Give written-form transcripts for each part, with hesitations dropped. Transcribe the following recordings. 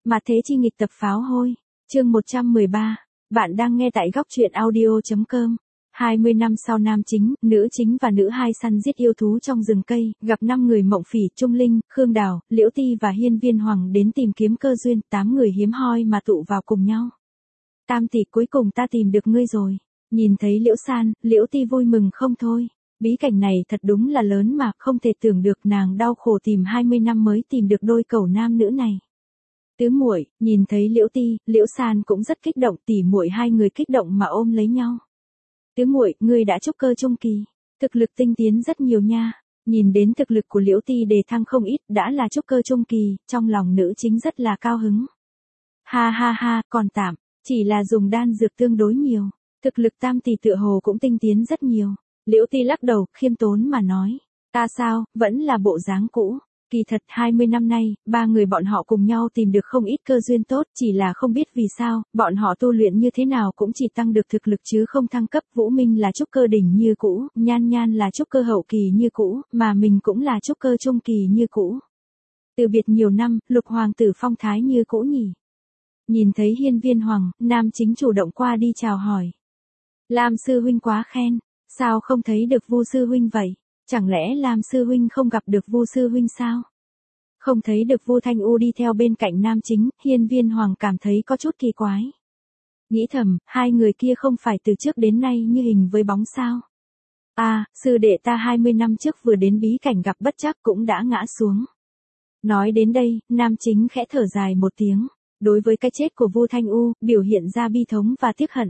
Mà thế chi nghịch tập pháo hôi. Chương 113. Bạn đang nghe tại góc truyện audio.com. 20 năm sau nam chính, nữ chính và nữ hai săn giết yêu thú trong rừng cây, gặp 5 người Mộng Phỉ, Trung Linh, Khương Đào, Liễu Ti và Hiên Viên Hoàng đến tìm kiếm cơ duyên, 8 người hiếm hoi mà tụ vào cùng nhau. Tam tỷ, cuối cùng ta tìm được ngươi rồi. Nhìn thấy Liễu San, Liễu Ti vui mừng không thôi. Bí cảnh này thật đúng là lớn mà, không thể tưởng được nàng đau khổ tìm 20 năm mới tìm được đôi cẩu nam nữ này. Tứ muội, nhìn thấy Liễu Ti, Liễu San cũng rất kích động, tỉ muội hai người kích động mà ôm lấy nhau. Tứ muội, ngươi đã trúc cơ trung kỳ, thực lực tinh tiến rất nhiều nha. Nhìn đến thực lực của Liễu Ti đề thăng không ít, đã là trúc cơ trung kỳ, trong lòng nữ chính rất là cao hứng. Ha ha ha, còn tạm, chỉ là dùng đan dược tương đối nhiều, thực lực tam tỷ tựa hồ cũng tinh tiến rất nhiều. Liễu Ti lắc đầu, khiêm tốn mà nói, ta sao, vẫn là bộ dáng cũ. Kỳ thật 20 năm nay, ba người bọn họ cùng nhau tìm được không ít cơ duyên tốt, chỉ là không biết vì sao, bọn họ tu luyện như thế nào cũng chỉ tăng được thực lực chứ không thăng cấp. Vũ Minh là trúc cơ đỉnh như cũ, Nhan Nhan là trúc cơ hậu kỳ như cũ, mà mình cũng là trúc cơ trung kỳ như cũ. Từ biệt nhiều năm, Lục hoàng tử phong thái như cũ nhỉ. Nhìn thấy Hiên Viên Hoàng, nam chính chủ động qua đi chào hỏi. Lam sư huynh quá khen, sao không thấy được Vu sư huynh vậy? Chẳng lẽ Lam sư huynh không gặp được Vu sư huynh sao? Không thấy được Vu Thanh U đi theo bên cạnh nam chính, Hiên Viên Hoàng cảm thấy có chút kỳ quái. Nghĩ thầm, hai người kia không phải từ trước đến nay như hình với bóng sao? À, sư đệ ta 20 năm trước vừa đến bí cảnh gặp bất trắc cũng đã ngã xuống. Nói đến đây, nam chính khẽ thở dài một tiếng. Đối với cái chết của Vu Thanh U, biểu hiện ra bi thống và tiếc hận.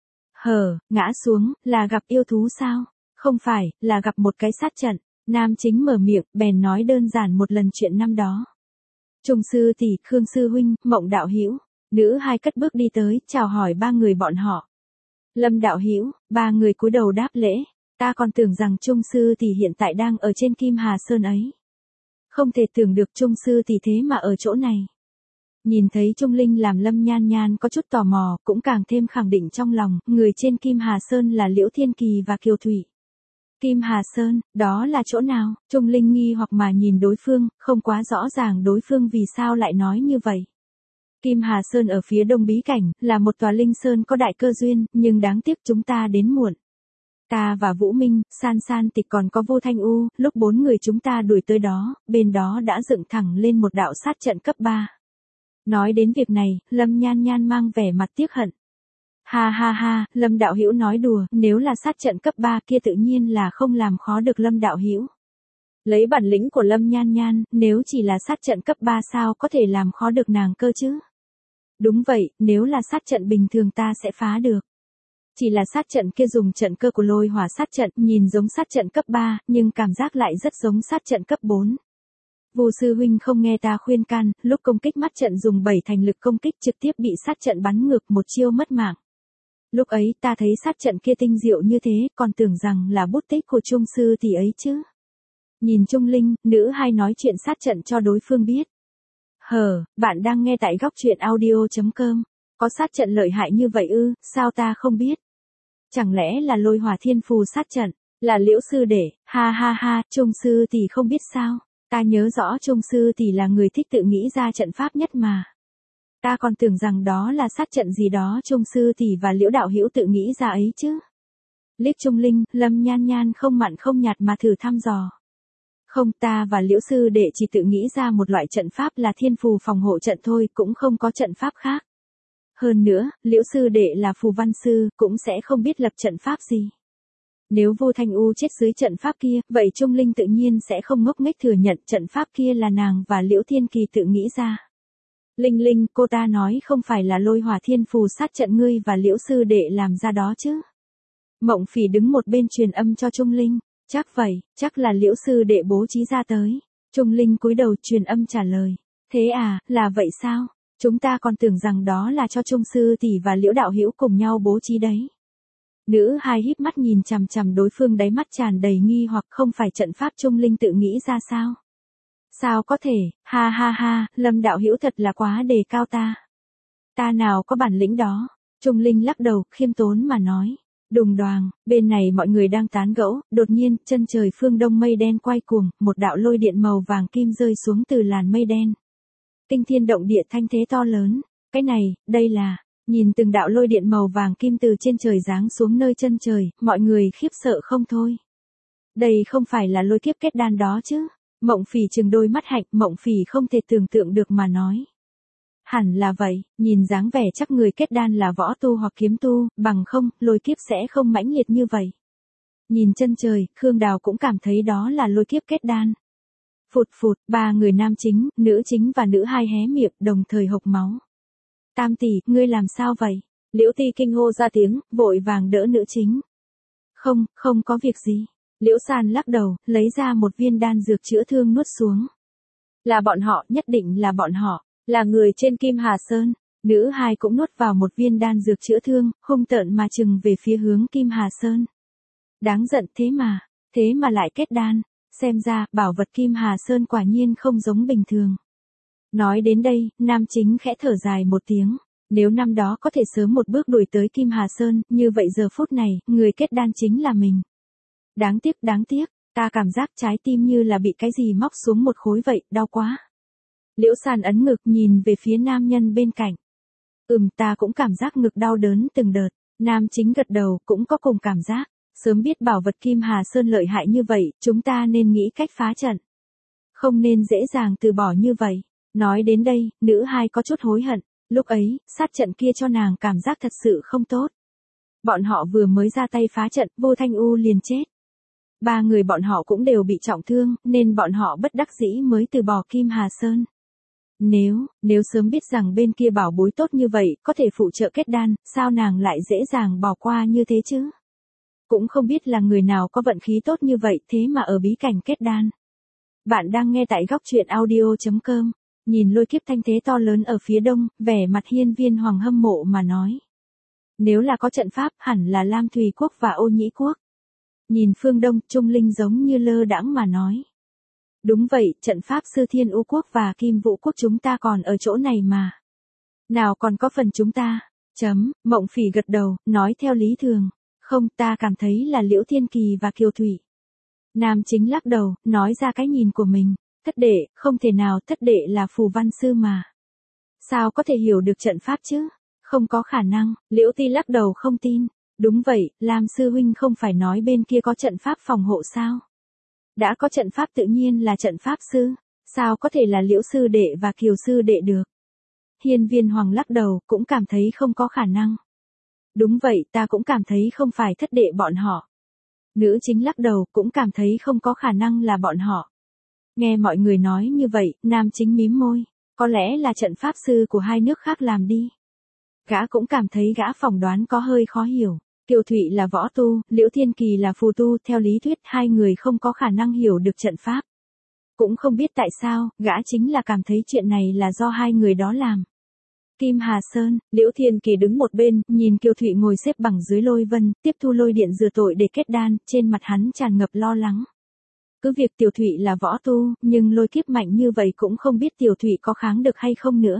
Ngã xuống, là gặp yêu thú sao? Không phải, là gặp một cái sát trận. Nam chính mở miệng, bèn nói đơn giản một lần chuyện năm đó. Trung sư tỷ, Khương sư huynh, Mộng đạo hữu, nữ hai cất bước đi tới, chào hỏi ba người bọn họ. Lâm đạo hữu, ba người cúi đầu đáp lễ. Ta còn tưởng rằng Trung sư tỷ hiện tại đang ở trên Kim Hà Sơn ấy. Không thể tưởng được Trung sư tỷ thế mà ở chỗ này. Nhìn thấy Trung Linh làm Lâm Nhan Nhan có chút tò mò, cũng càng thêm khẳng định trong lòng, người trên Kim Hà Sơn là Liễu Thiên Kỳ và Kiều Thủy. Kim Hà Sơn, đó là chỗ nào? Trung Linh nghi hoặc mà nhìn đối phương, không quá rõ ràng đối phương vì sao lại nói như vậy. Kim Hà Sơn ở phía đông bí cảnh, là một tòa linh sơn có đại cơ duyên, nhưng đáng tiếc chúng ta đến muộn. Ta và Vũ Minh, San San Tịch còn có Vô Thanh U, lúc 4 người chúng ta đuổi tới đó, bên đó đã dựng thẳng lên một đạo sát trận cấp 3. Nói đến việc này, Lâm Nhan Nhan mang vẻ mặt tiếc hận. Ha ha ha, Lâm đạo hữu nói đùa, nếu là sát trận cấp 3 kia tự nhiên là không làm khó được Lâm đạo hữu. Lấy bản lĩnh của Lâm Nhan Nhan, nếu chỉ là sát trận cấp 3 sao có thể làm khó được nàng cơ chứ? Đúng vậy, nếu là sát trận bình thường ta sẽ phá được. Chỉ là sát trận kia dùng trận cơ của lôi hỏa sát trận, nhìn giống sát trận cấp 3, nhưng cảm giác lại rất giống sát trận cấp 4. Vu sư huynh không nghe ta khuyên can, lúc công kích mắt trận dùng 7 thành lực công kích trực tiếp bị sát trận bắn ngược một chiêu mất mạng. Lúc ấy ta thấy sát trận kia tinh diệu như thế, còn tưởng rằng là bút tích của Trung sư tỷ ấy chứ. Nhìn Trung Linh, nữ hai nói chuyện sát trận cho đối phương biết. Bạn đang nghe tại góc truyện audio.com. Có sát trận lợi hại như vậy ư, sao ta không biết? Chẳng lẽ là lôi hỏa thiên phù sát trận, là Liễu sư đệ, ha ha ha, Trung sư tỷ không biết sao? Ta nhớ rõ Trung sư tỷ là người thích tự nghĩ ra trận pháp nhất mà. Ta còn tưởng rằng đó là sát trận gì đó Trung sư tỷ và Liễu đạo hữu tự nghĩ ra ấy chứ. Liếc Trung Linh, Lâm Nhan Nhan không mặn không nhạt mà thử thăm dò. Không, ta và Liễu sư đệ chỉ tự nghĩ ra một loại trận pháp là thiên phù phòng hộ trận thôi, cũng không có trận pháp khác. Hơn nữa, Liễu sư đệ là phù văn sư, cũng sẽ không biết lập trận pháp gì. Nếu Vô Thanh U chết dưới trận pháp kia, vậy Trung Linh tự nhiên sẽ không ngốc nghếch thừa nhận trận pháp kia là nàng và Liễu Thiên Kỳ tự nghĩ ra. Linh Linh, cô ta nói không phải là lôi hỏa thiên phù sát trận ngươi và Liễu sư đệ làm ra đó chứ. Mộng Phỉ đứng một bên truyền âm cho Trung Linh, chắc vậy, chắc là Liễu sư đệ bố trí ra tới. Trung Linh cúi đầu truyền âm trả lời, thế à, là vậy sao? Chúng ta còn tưởng rằng đó là cho Trung sư tỷ và Liễu đạo hữu cùng nhau bố trí đấy. Nữ hai híp mắt nhìn chằm chằm đối phương, đáy mắt tràn đầy nghi hoặc, không phải trận pháp Trung Linh tự nghĩ ra sao? Sao có thể, ha ha ha, Lâm đạo hữu thật là quá đề cao ta. Ta nào có bản lĩnh đó. Trung Linh lắc đầu, khiêm tốn mà nói. Đùng đoàng, bên này mọi người đang tán gẫu, đột nhiên, chân trời phương đông mây đen quay cuồng, một đạo lôi điện màu vàng kim rơi xuống từ làn mây đen. kinh thiên động địa thanh thế to lớn. Cái này, đây là, nhìn từng đạo lôi điện màu vàng kim từ trên trời giáng xuống nơi chân trời, mọi người khiếp sợ không thôi. Đây không phải là lôi kiếp kết đan đó chứ? Mộng Phỉ trừng đôi mắt hạnh, Mộng Phỉ không thể tưởng tượng được mà nói. Hẳn là vậy, nhìn dáng vẻ chắc người kết đan là võ tu hoặc kiếm tu, bằng không, lôi kiếp sẽ không mãnh liệt như vậy. Nhìn chân trời, Khương Đào cũng cảm thấy đó là lôi kiếp kết đan. Phụt phụt, ba người nam chính, nữ chính và nữ hai hé miệng, đồng thời hộc máu. Tam tỷ, ngươi làm sao vậy? Liễu Ti kinh hô ra tiếng, vội vàng đỡ nữ chính. Không có việc gì. Liễu San lắc đầu, lấy ra một viên đan dược chữa thương nuốt xuống. Là bọn họ, nhất định là bọn họ, là người trên Kim Hà Sơn. Nữ hai cũng nuốt vào một viên đan dược chữa thương, hung tợn mà chừng về phía hướng Kim Hà Sơn. Đáng giận thế mà lại kết đan, xem ra, bảo vật Kim Hà Sơn quả nhiên không giống bình thường. Nói đến đây, nam chính khẽ thở dài một tiếng. Nếu năm đó có thể sớm một bước đuổi tới Kim Hà Sơn, như vậy giờ phút này, người kết đan chính là mình. Đáng tiếc, ta cảm giác trái tim như là bị cái gì móc xuống một khối vậy, đau quá. Liễu San ấn ngực nhìn về phía nam nhân bên cạnh. Ta cũng cảm giác ngực đau đớn từng đợt. Nam chính gật đầu, cũng có cùng cảm giác. Sớm biết bảo vật Kim Hà Sơn lợi hại như vậy, chúng ta nên nghĩ cách phá trận. Không nên dễ dàng từ bỏ như vậy. Nói đến đây, nữ hai có chút hối hận. Lúc ấy, sát trận kia cho nàng cảm giác thật sự không tốt. Bọn họ vừa mới ra tay phá trận, Vô Thanh U liền chết. Ba người bọn họ cũng đều bị trọng thương, nên bọn họ bất đắc dĩ mới từ bỏ Kim Hà Sơn. Nếu sớm biết rằng bên kia bảo bối tốt như vậy, có thể phụ trợ kết đan, sao nàng lại dễ dàng bỏ qua như thế chứ? Cũng không biết là người nào có vận khí tốt như vậy thế mà ở bí cảnh kết đan. Bạn đang nghe tại góc truyện audio.com. Nhìn lôi kiếp thanh thế to lớn ở phía đông, vẻ mặt Hiên Viên Hoàng hâm mộ mà nói. Nếu là có trận pháp, hẳn là Lam Thùy Quốc và Ô Nhĩ Quốc. Nhìn phương đông, Trung Linh giống như lơ đãng mà nói. Đúng vậy, trận pháp Sư Thiên U Quốc và Kim Vũ Quốc chúng ta còn ở chỗ này mà. Nào còn có phần chúng ta. Mộng Phỉ gật đầu, nói theo lý thường. Không, ta cảm thấy là Liễu Thiên Kỳ và Kiều Thủy. Nam chính lắc đầu, nói ra cái nhìn của mình. Thất đệ, không thể nào, thất đệ là phù văn sư mà. Sao có thể hiểu được trận pháp chứ? Không có khả năng, Liễu Ti lắc đầu không tin. Đúng vậy, Lam sư huynh không phải nói bên kia có trận pháp phòng hộ sao? Đã có trận pháp tự nhiên là trận pháp sư, sao có thể là Liễu sư đệ và Kiều sư đệ được? Hiên Viên Hoàng lắc đầu, cũng cảm thấy không có khả năng. Đúng vậy, ta cũng cảm thấy không phải thất đệ bọn họ. Nữ chính lắc đầu, cũng cảm thấy không có khả năng là bọn họ. Nghe mọi người nói như vậy, nam chính mím môi. Có lẽ là trận pháp sư của hai nước khác làm đi. Gã cũng cảm thấy gã phỏng đoán có hơi khó hiểu. Kiều Thụy là võ tu, Liễu Thiên Kỳ là phù tu, theo lý thuyết hai người không có khả năng hiểu được trận pháp. Cũng không biết tại sao, gã chính là cảm thấy chuyện này là do hai người đó làm. Kim Hà Sơn, Liễu Thiên Kỳ đứng một bên, nhìn Kiều Thụy ngồi xếp bằng dưới lôi vân, tiếp thu lôi điện rửa tội để kết đan, trên mặt hắn tràn ngập lo lắng. Cứ việc Tiểu Thụy là võ tu, nhưng lôi kiếp mạnh như vậy cũng không biết Tiểu Thụy có kháng được hay không nữa.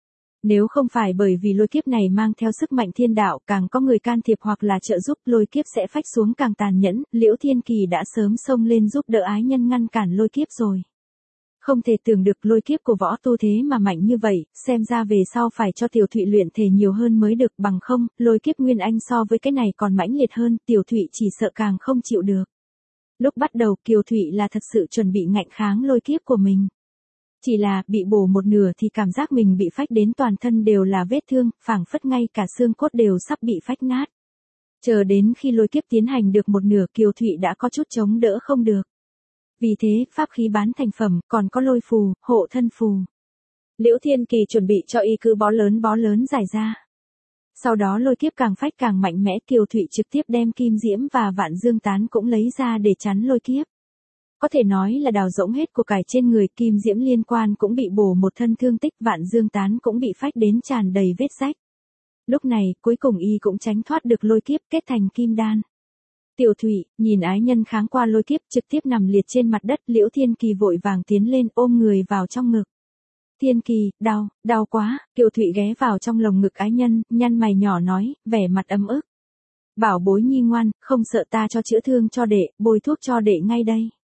Nếu không phải bởi vì lôi kiếp này mang theo sức mạnh thiên đạo, càng có người can thiệp hoặc là trợ giúp, lôi kiếp sẽ phách xuống càng tàn nhẫn, Liễu Thiên Kỳ đã sớm xông lên giúp đỡ ái nhân ngăn cản lôi kiếp rồi. Không thể tưởng được lôi kiếp của võ tu thế mà mạnh như vậy, xem ra về sau phải cho Tiểu Thụy luyện thể nhiều hơn mới được, bằng không, lôi kiếp Nguyên Anh so với cái này còn mãnh liệt hơn, Tiểu Thụy chỉ sợ càng không chịu được. Lúc bắt đầu Kiều Thụy là thật sự chuẩn bị ngạnh kháng lôi kiếp của mình. Chỉ là, bị bổ một nửa thì cảm giác mình bị phách đến toàn thân đều là vết thương, phảng phất ngay cả xương cốt đều sắp bị phách nát. Chờ đến khi lôi kiếp tiến hành được một nửa, Kiều Thụy đã có chút chống đỡ không được. Vì thế, pháp khí bán thành phẩm, còn có lôi phù, hộ thân phù. Liễu Thiên Kỳ chuẩn bị cho y cứ bó lớn giải ra. Sau đó lôi kiếp càng phách càng mạnh mẽ, Kiều Thụy trực tiếp đem kim diễm và vạn dương tán cũng lấy ra để chắn lôi kiếp. Có thể nói là đào rỗng hết của cải trên người, kim diễm liên quan cũng bị bổ một thân thương tích, vạn dương tán cũng bị phách đến tràn đầy vết rách. Lúc này, cuối cùng y cũng tránh thoát được lôi kiếp, kết thành kim đan. Tiểu Thụy, nhìn ái nhân kháng qua lôi kiếp, trực tiếp nằm liệt trên mặt đất, Liễu Thiên Kỳ vội vàng tiến lên ôm người vào trong ngực. Thiên Kỳ, đau quá, Kiều Thụy ghé vào trong lồng ngực ái nhân, nhăn mày nhỏ nói, vẻ mặt ấm ức. Bảo bối nhi ngoan, không sợ ta cho chữa thương cho đệ, bôi thuốc cho đệ ngay đây.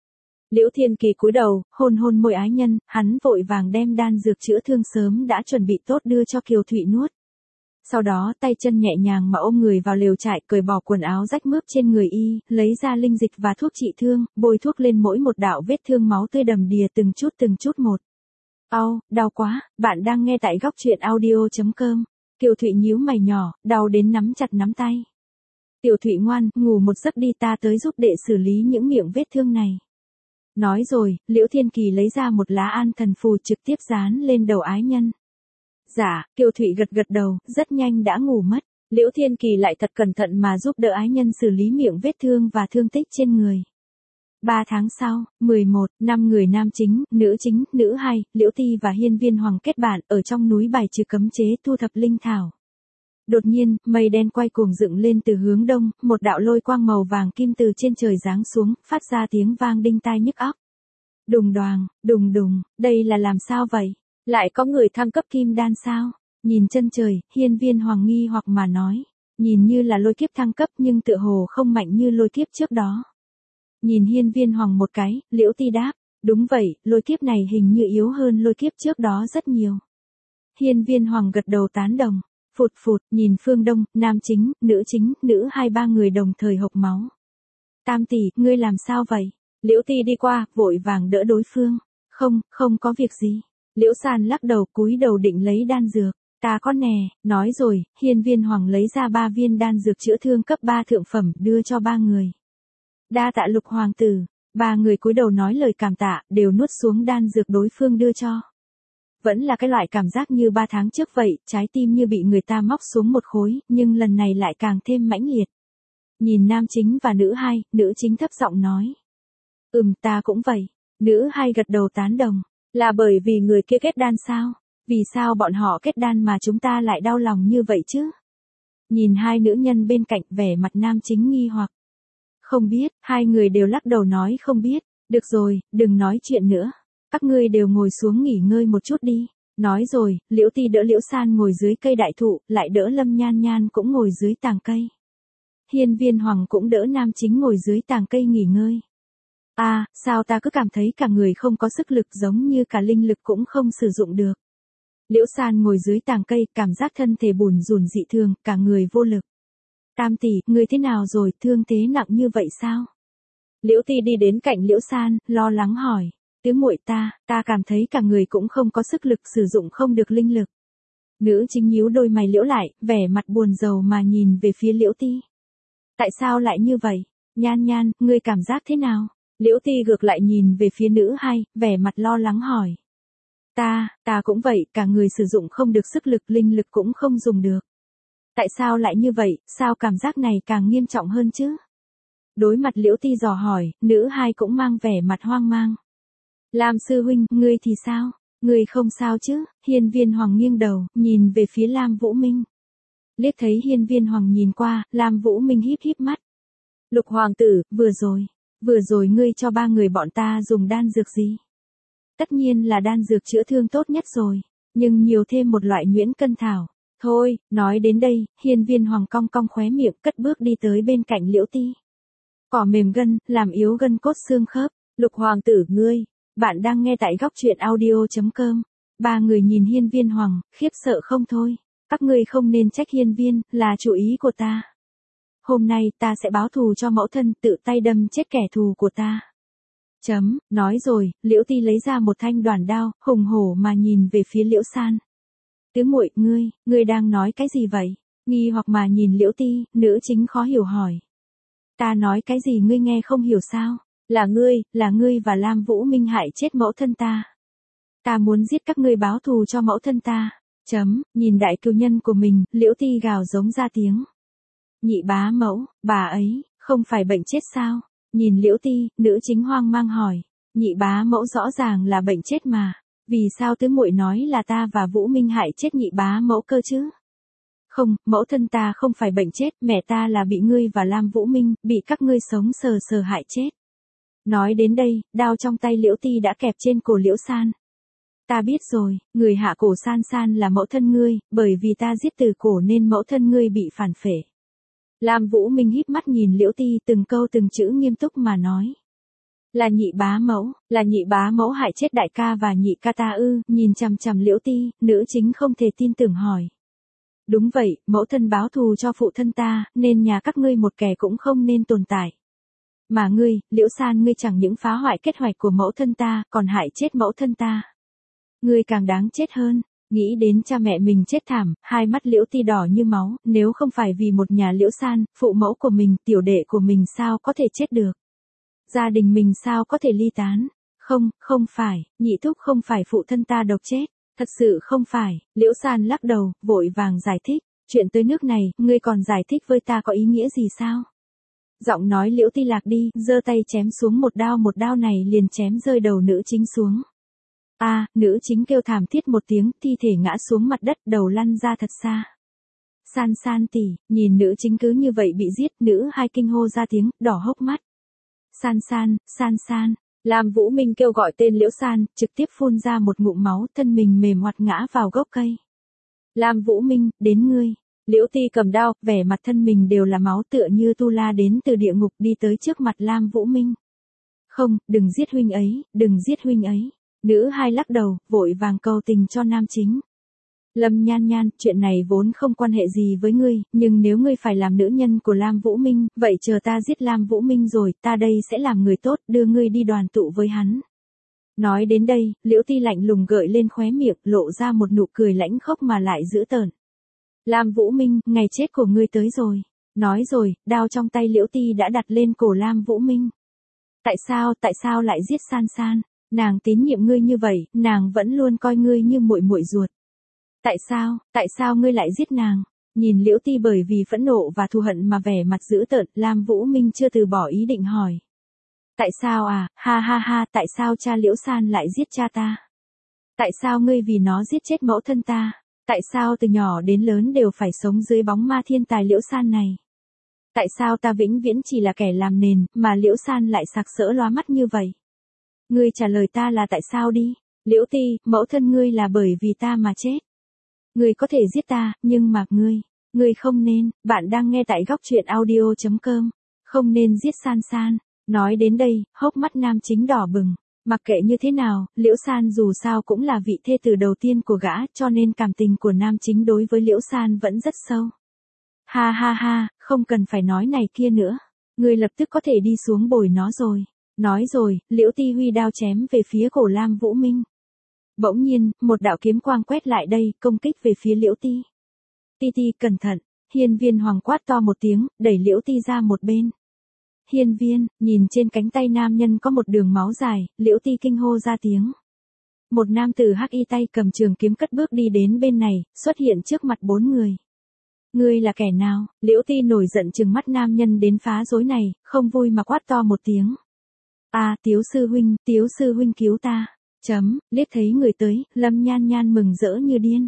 Liễu Thiên Kỳ cúi đầu, hôn hôn môi ái nhân, hắn vội vàng đem đan dược chữa thương sớm đã chuẩn bị tốt đưa cho Kiều Thụy nuốt. Sau đó tay chân nhẹ nhàng mà ôm người vào lều trại, cởi bỏ quần áo rách mướp trên người y, lấy ra linh dịch và thuốc trị thương, bôi thuốc lên mỗi một đạo vết thương, máu tươi đầm đìa từng chút một. Đau quá, bạn đang nghe tại góc truyện audio.com. Kiều Thụy nhíu mày nhỏ, đau đến nắm chặt nắm tay. Tiểu Thụy ngoan, ngủ một giấc đi, ta tới giúp đệ xử lý những miệng vết thương này. Nói rồi, Liễu Thiên Kỳ lấy ra một lá an thần phù trực tiếp dán lên đầu ái nhân. Dạ, Kiều Thụy gật đầu, rất nhanh đã ngủ mất. Liễu Thiên Kỳ lại thật cẩn thận mà giúp đỡ ái nhân xử lý miệng vết thương và thương tích trên người. 3 tháng sau, 5 người nam chính, nữ hai, Liễu Ti và Hiên Viên Hoàng kết bạn ở trong núi bài trừ cấm chế thu thập linh thảo. Đột nhiên, mây đen quay cuồng dựng lên từ hướng đông, một đạo lôi quang màu vàng kim từ trên trời giáng xuống, phát ra tiếng vang đinh tai nhức óc. Đùng đoàng, đùng đùng, đây là làm sao vậy? Lại có người thăng cấp kim đan sao? Nhìn chân trời, Hiên Viên Hoàng nghi hoặc mà nói. Nhìn như là lôi kiếp thăng cấp nhưng tựa hồ không mạnh như lôi kiếp trước đó. Nhìn Hiên Viên Hoàng một cái, Liễu Ti đáp. Đúng vậy, lôi kiếp này hình như yếu hơn lôi kiếp trước đó rất nhiều. Hiên Viên Hoàng gật đầu tán đồng. Phụt, nhìn phương đông, nam chính, nữ hai, 3 người đồng thời hộc máu. Tam tỷ, ngươi làm sao vậy? Liễu Ti đi qua, vội vàng đỡ đối phương. Không có việc gì. Liễu San lắc đầu, cúi đầu định lấy đan dược. Ta có nè, nói rồi, Hiên Viên Hoàng lấy ra 3 viên đan dược chữa thương cấp 3 thượng phẩm đưa cho 3 người. Đa tạ Lục hoàng tử. 3 người cúi đầu nói lời cảm tạ, đều nuốt xuống đan dược đối phương đưa cho. Vẫn là cái loại cảm giác như 3 tháng trước vậy, trái tim như bị người ta móc xuống một khối, nhưng lần này lại càng thêm mãnh liệt. Nhìn nam chính và nữ hai, nữ chính thấp giọng nói. Ta cũng vậy. Nữ hai gật đầu tán đồng. Là bởi vì người kia kết đan sao? Vì sao bọn họ kết đan mà chúng ta lại đau lòng như vậy chứ? Nhìn hai nữ nhân bên cạnh, vẻ mặt nam chính nghi hoặc. Không biết, hai người đều lắc đầu nói không biết. Được rồi, đừng nói chuyện nữa. Các ngươi đều ngồi xuống nghỉ ngơi một chút đi. Nói rồi, Liễu Ti đỡ Liễu San ngồi dưới cây đại thụ, lại đỡ Lâm Nhan Nhan cũng ngồi dưới tàng cây. Hiên Viên Hoàng cũng đỡ nam chính ngồi dưới tàng cây nghỉ ngơi. Sao ta cứ cảm thấy cả người không có sức lực, giống như cả linh lực cũng không sử dụng được. Liễu San ngồi dưới tàng cây, cảm giác thân thể bùn rùn dị thường, cả người vô lực. Tam tỷ, người thế nào rồi, thương thế nặng như vậy sao? Liễu Ti đi đến cạnh Liễu San, lo lắng hỏi. Tứ muội ta cảm thấy cả người cũng không có sức lực, sử dụng không được linh lực. Nữ chính nhíu đôi mày liễu lại, vẻ mặt buồn rầu mà nhìn về phía Liễu Ti. Tại sao lại như vậy? Nhan Nhan, ngươi cảm giác thế nào? Liễu Ti ngược lại nhìn về phía nữ hai, vẻ mặt lo lắng hỏi. Ta cũng vậy, cả người sử dụng không được sức lực, linh lực cũng không dùng được. Tại sao lại như vậy, sao cảm giác này càng nghiêm trọng hơn chứ? Đối mặt Liễu Ti dò hỏi, nữ hai cũng mang vẻ mặt hoang mang. Lam sư huynh, ngươi thì sao? Ngươi không sao chứ? Hiên Viên Hoàng nghiêng đầu, nhìn về phía Lam Vũ Minh. Liếc thấy Hiên Viên Hoàng nhìn qua, Lam Vũ Minh híp mắt. Lục hoàng tử, vừa rồi ngươi cho 3 người bọn ta dùng đan dược gì? Tất nhiên là đan dược chữa thương tốt nhất rồi, nhưng nhiều thêm một loại nhuyễn cân thảo. Thôi, nói đến đây, Hiên Viên Hoàng cong cong khóe miệng, cất bước đi tới bên cạnh Liễu Ti. Cỏ mềm gân, làm yếu gân cốt xương khớp. Lục hoàng tử, ngươi. Bạn đang nghe tại góc truyện audio.com. 3 người nhìn Hiên Viên Hoàng, khiếp sợ không thôi. Các ngươi không nên trách Hiên Viên, là chủ ý của ta. Hôm nay ta sẽ báo thù cho mẫu thân, tự tay đâm chết kẻ thù của ta. Nói rồi, Liễu Ti lấy ra một thanh đoản đao, hùng hổ mà nhìn về phía Liễu San. Tứ muội, ngươi đang nói cái gì vậy? Nghi hoặc mà nhìn Liễu Ti, nữ chính khó hiểu hỏi. Ta nói cái gì ngươi nghe không hiểu sao? Là ngươi và Lam Vũ Minh hại chết mẫu thân ta. Ta muốn giết các ngươi báo thù cho mẫu thân ta. Nhìn đại cừu nhân của mình, Liễu Ti gào giống ra tiếng. Nhị bá mẫu, bà ấy, không phải bệnh chết sao? Nhìn Liễu Ti, nữ chính hoang mang hỏi. Nhị bá mẫu rõ ràng là bệnh chết mà. Vì sao tứ muội nói là ta và Vũ Minh hại chết nhị bá mẫu cơ chứ? Không, mẫu thân ta không phải bệnh chết, mẹ ta là bị ngươi và Lam Vũ Minh, bị các ngươi sống sờ hại chết. Nói đến đây, đao trong tay Liễu Ti đã kẹp trên cổ Liễu San. Ta biết rồi, người hạ cổ San San là mẫu thân ngươi, bởi vì ta giết từ cổ nên mẫu thân ngươi bị phản phệ. Lam Vũ Minh híp mắt nhìn Liễu Ti, từng câu từng chữ nghiêm túc mà nói. Là nhị bá mẫu hại chết đại ca và nhị ca ta ư? Nhìn chằm chằm Liễu Ti, nữ chính không thể tin tưởng hỏi. Đúng vậy, mẫu thân báo thù cho phụ thân ta, nên nhà các ngươi một kẻ cũng không nên tồn tại. Mà ngươi, Liễu San, ngươi chẳng những phá hoại kế hoạch của mẫu thân ta, còn hại chết mẫu thân ta. Ngươi càng đáng chết hơn. Nghĩ đến cha mẹ mình chết thảm, hai mắt Liễu Ti đỏ như máu, nếu không phải vì một nhà Liễu San, phụ mẫu của mình, tiểu đệ của mình sao có thể chết được. Gia đình mình sao có thể ly tán. Không phải, nhị thúc không phải phụ thân ta độc chết. Thật sự không phải, Liễu San lắc đầu, vội vàng giải thích. Chuyện tới nước này, ngươi còn giải thích với ta có ý nghĩa gì sao? Giọng nói Liễu Ti lạc đi, giơ tay chém xuống một đao này liền chém rơi đầu nữ chính xuống. Nữ chính kêu thảm thiết một tiếng, thi thể ngã xuống mặt đất, đầu lăn ra thật xa. San tỷ, nhìn nữ chính cứ như vậy bị giết, nữ hai kinh hô ra tiếng, đỏ hốc mắt. San. Lam Vũ Minh kêu gọi tên Liễu San, trực tiếp phun ra một ngụm máu, thân mình mềm ngoặt ngã vào gốc cây. Lam Vũ Minh, đến ngươi. Liễu Ti cầm đao, vẻ mặt thân mình đều là máu tựa như tu la đến từ địa ngục đi tới trước mặt Lam Vũ Minh. Không, đừng giết huynh ấy. Nữ hai lắc đầu, vội vàng cầu tình cho nam chính. Lâm Nhan, chuyện này vốn không quan hệ gì với ngươi, nhưng nếu ngươi phải làm nữ nhân của Lam Vũ Minh, vậy chờ ta giết Lam Vũ Minh rồi, ta đây sẽ làm người tốt, đưa ngươi đi đoàn tụ với hắn. Nói đến đây, Liễu Ti lạnh lùng gợi lên khóe miệng, lộ ra một nụ cười lãnh khốc mà lại dữ tợn. Lam Vũ Minh, ngày chết của ngươi tới rồi. Nói rồi, đao trong tay Liễu Ti đã đặt lên cổ Lam Vũ Minh. Tại sao lại giết San? Nàng tín nhiệm ngươi như vậy, nàng vẫn luôn coi ngươi như muội muội ruột. Tại sao ngươi lại giết nàng? Nhìn Liễu Ti bởi vì phẫn nộ và thù hận mà vẻ mặt dữ tợn, Lam Vũ Minh chưa từ bỏ ý định hỏi. Tại sao ha, tại sao cha Liễu San lại giết cha ta? Tại sao ngươi vì nó giết chết mẫu thân ta? Tại sao từ nhỏ đến lớn đều phải sống dưới bóng ma thiên tài Liễu San này? Tại sao ta vĩnh viễn chỉ là kẻ làm nền, mà Liễu San lại sặc sỡ lóa mắt như vậy? Ngươi trả lời ta là tại sao đi? Liễu Ti, mẫu thân ngươi là bởi vì ta mà chết. Ngươi có thể giết ta, nhưng mà ngươi không nên. Bạn đang nghe tại góc truyện audio.com. Không nên giết San. Nói đến đây, hốc mắt nam chính đỏ bừng. Mặc kệ như thế nào, Liễu San dù sao cũng là vị thê tử đầu tiên của gã, cho nên cảm tình của nam chính đối với Liễu San vẫn rất sâu. Ha, không cần phải nói này kia nữa. Ngươi lập tức có thể đi xuống bồi nó rồi. Nói rồi, Liễu Ti huy đao chém về phía cổ Lam Vũ Minh. Bỗng nhiên, một đạo kiếm quang quét lại đây, công kích về phía Liễu Ti. Ti, cẩn thận. Hiên Viên Hoàng quát to một tiếng, đẩy Liễu Ti ra một bên. Hiên Viên, nhìn trên cánh tay nam nhân có một đường máu dài, Liễu Ti kinh hô ra tiếng. Một nam tử hắc y tay cầm trường kiếm cất bước đi đến bên này, xuất hiện trước mặt bốn người. Ngươi là kẻ nào? Liễu Ti nổi giận trừng mắt nam nhân đến phá rối này, không vui mà quát to một tiếng. Tiếu sư huynh cứu ta. Liếc thấy người tới, Lâm Nhan mừng rỡ như điên.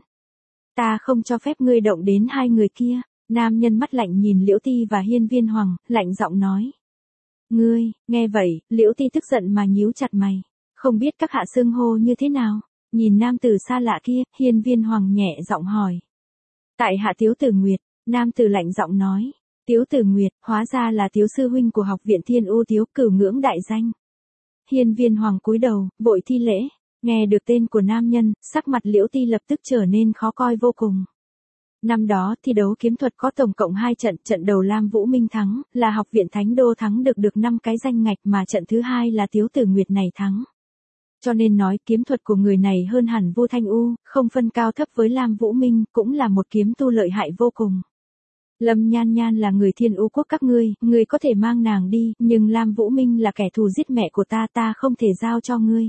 Ta không cho phép ngươi động đến hai người kia. Nam nhân mắt lạnh nhìn Liễu Ti và Hiên Viên Hoàng, lạnh giọng nói. Ngươi, nghe vậy, Liễu Ti tức giận mà nhíu chặt mày. Không biết các hạ xưng hô như thế nào? Nhìn nam tử xa lạ kia, Hiên Viên Hoàng nhẹ giọng hỏi. Tại hạ Tiếu Tử Nguyệt, nam tử lạnh giọng nói. Tiếu Tử Nguyệt, hóa ra là Tiếu sư huynh của học viện Thiên U Tiếu, cửu ngưỡng đại danh. Hiên Viên Hoàng cúi đầu, vội thi lễ. Nghe được tên của nam nhân, sắc mặt Liễu Ti lập tức trở nên khó coi vô cùng. Năm đó, thi đấu kiếm thuật có tổng cộng 2 trận, trận đầu Lam Vũ Minh thắng, là học viện Thánh Đô thắng được 5 cái danh ngạch, mà trận thứ hai là Tiếu Tử Nguyệt này thắng. Cho nên nói kiếm thuật của người này hơn hẳn Vu Thanh U, không phân cao thấp với Lam Vũ Minh, cũng là một kiếm tu lợi hại vô cùng. Lâm Nhan là người Thiên U quốc các ngươi có thể mang nàng đi, nhưng Lam Vũ Minh là kẻ thù giết mẹ của ta không thể giao cho ngươi.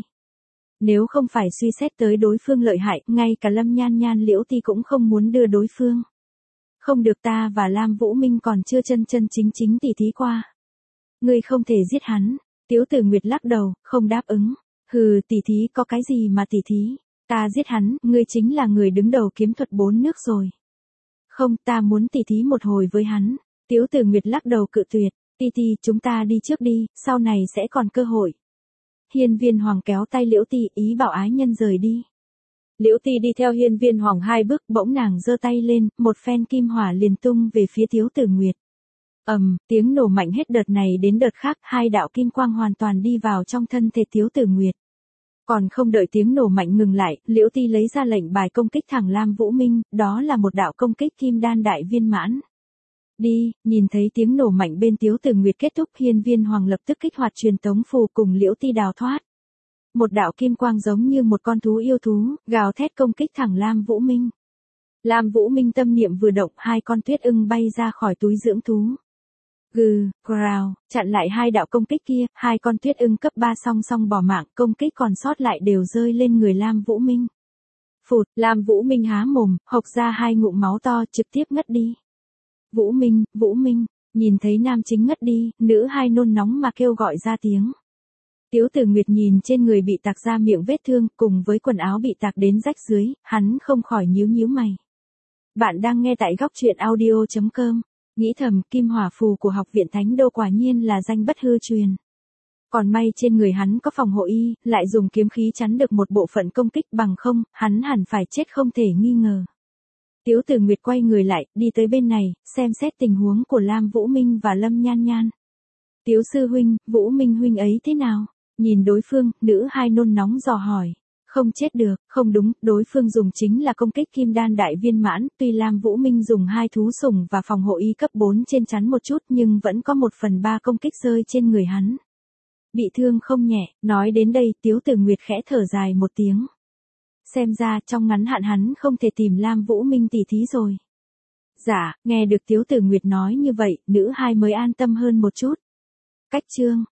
Nếu không phải suy xét tới đối phương lợi hại, ngay cả Lâm Nhan Liễu Ti cũng không muốn đưa đối phương. Không được, ta và Lam Vũ Minh còn chưa chân chính tỉ thí qua. Ngươi không thể giết hắn. Tiếu Tử Nguyệt lắc đầu, không đáp ứng. Hừ, tỉ thí có cái gì mà tỉ thí? Ta giết hắn, ngươi chính là người đứng đầu kiếm thuật 4 nước rồi. Không, ta muốn tỉ thí một hồi với hắn. Tiếu Tử Nguyệt lắc đầu cự tuyệt. Ti, chúng ta đi trước đi, sau này sẽ còn cơ hội. Hiên Viên Hoàng kéo tay Liễu Ti, ý bảo ái nhân rời đi. Liễu Ti đi theo Hiên Viên Hoàng 2 bước, bỗng nàng giơ tay lên, một phen kim hỏa liền tung về phía Tiếu Tử Nguyệt. Tiếng nổ mạnh hết đợt này đến đợt khác, hai đạo kim quang hoàn toàn đi vào trong thân thể Tiếu Tử Nguyệt. Còn không đợi tiếng nổ mạnh ngừng lại, Liễu Ti lấy ra lệnh bài công kích thẳng Lam Vũ Minh, đó là một đạo công kích kim đan đại viên mãn. Đi, nhìn thấy tiếng nổ mạnh bên Tiếu Tử Nguyệt kết thúc, Hiên Viên Hoàng lập tức kích hoạt truyền tống phù cùng Liễu Ti đào thoát. Một đạo kim quang giống như một con thú yêu thú, gào thét công kích thẳng Lam Vũ Minh. Lam Vũ Minh tâm niệm vừa động, hai con tuyết ưng bay ra khỏi túi dưỡng thú. Growl, chặn lại hai đạo công kích kia, hai con tuyết ưng cấp 3 song song bỏ mạng, công kích còn sót lại đều rơi lên người Lam Vũ Minh. Phụt, Lam Vũ Minh há mồm, hộc ra hai ngụm máu to, trực tiếp ngất đi. Vũ Minh, nhìn thấy nam chính ngất đi, nữ hai nôn nóng mà kêu gọi ra tiếng. Tiếu Tử Nguyệt nhìn trên người bị tạc ra miệng vết thương, cùng với quần áo bị tạc đến rách dưới, hắn không khỏi nhíu nhíu mày. Bạn đang nghe tại góc truyện audio.com. Nghĩ thầm, kim hỏa phù của học viện Thánh Đô quả nhiên là danh bất hư truyền. Còn may trên người hắn có phòng hộ y, lại dùng kiếm khí chắn được một bộ phận công kích, bằng không, hắn hẳn phải chết không thể nghi ngờ. Tiếu Tử Nguyệt quay người lại, đi tới bên này, xem xét tình huống của Lam Vũ Minh và Lâm Nhan Nhan. Tiếu sư huynh, Vũ Minh huynh ấy thế nào? Nhìn đối phương, nữ hai nôn nóng dò hỏi. Không chết được, không đúng, đối phương dùng chính là công kích kim đan đại viên mãn, tuy Lam Vũ Minh dùng hai thú sủng và phòng hộ y cấp 4 trên chắn một chút nhưng vẫn có 1/3 công kích rơi trên người hắn. Bị thương không nhẹ, nói đến đây Tiếu Tử Nguyệt khẽ thở dài một tiếng. Xem ra trong ngắn hạn hắn không thể tìm Lam Vũ Minh tỉ thí rồi. Dạ, nghe được Tiếu Tử Nguyệt nói như vậy, nữ hai mới an tâm hơn một chút. Cách chương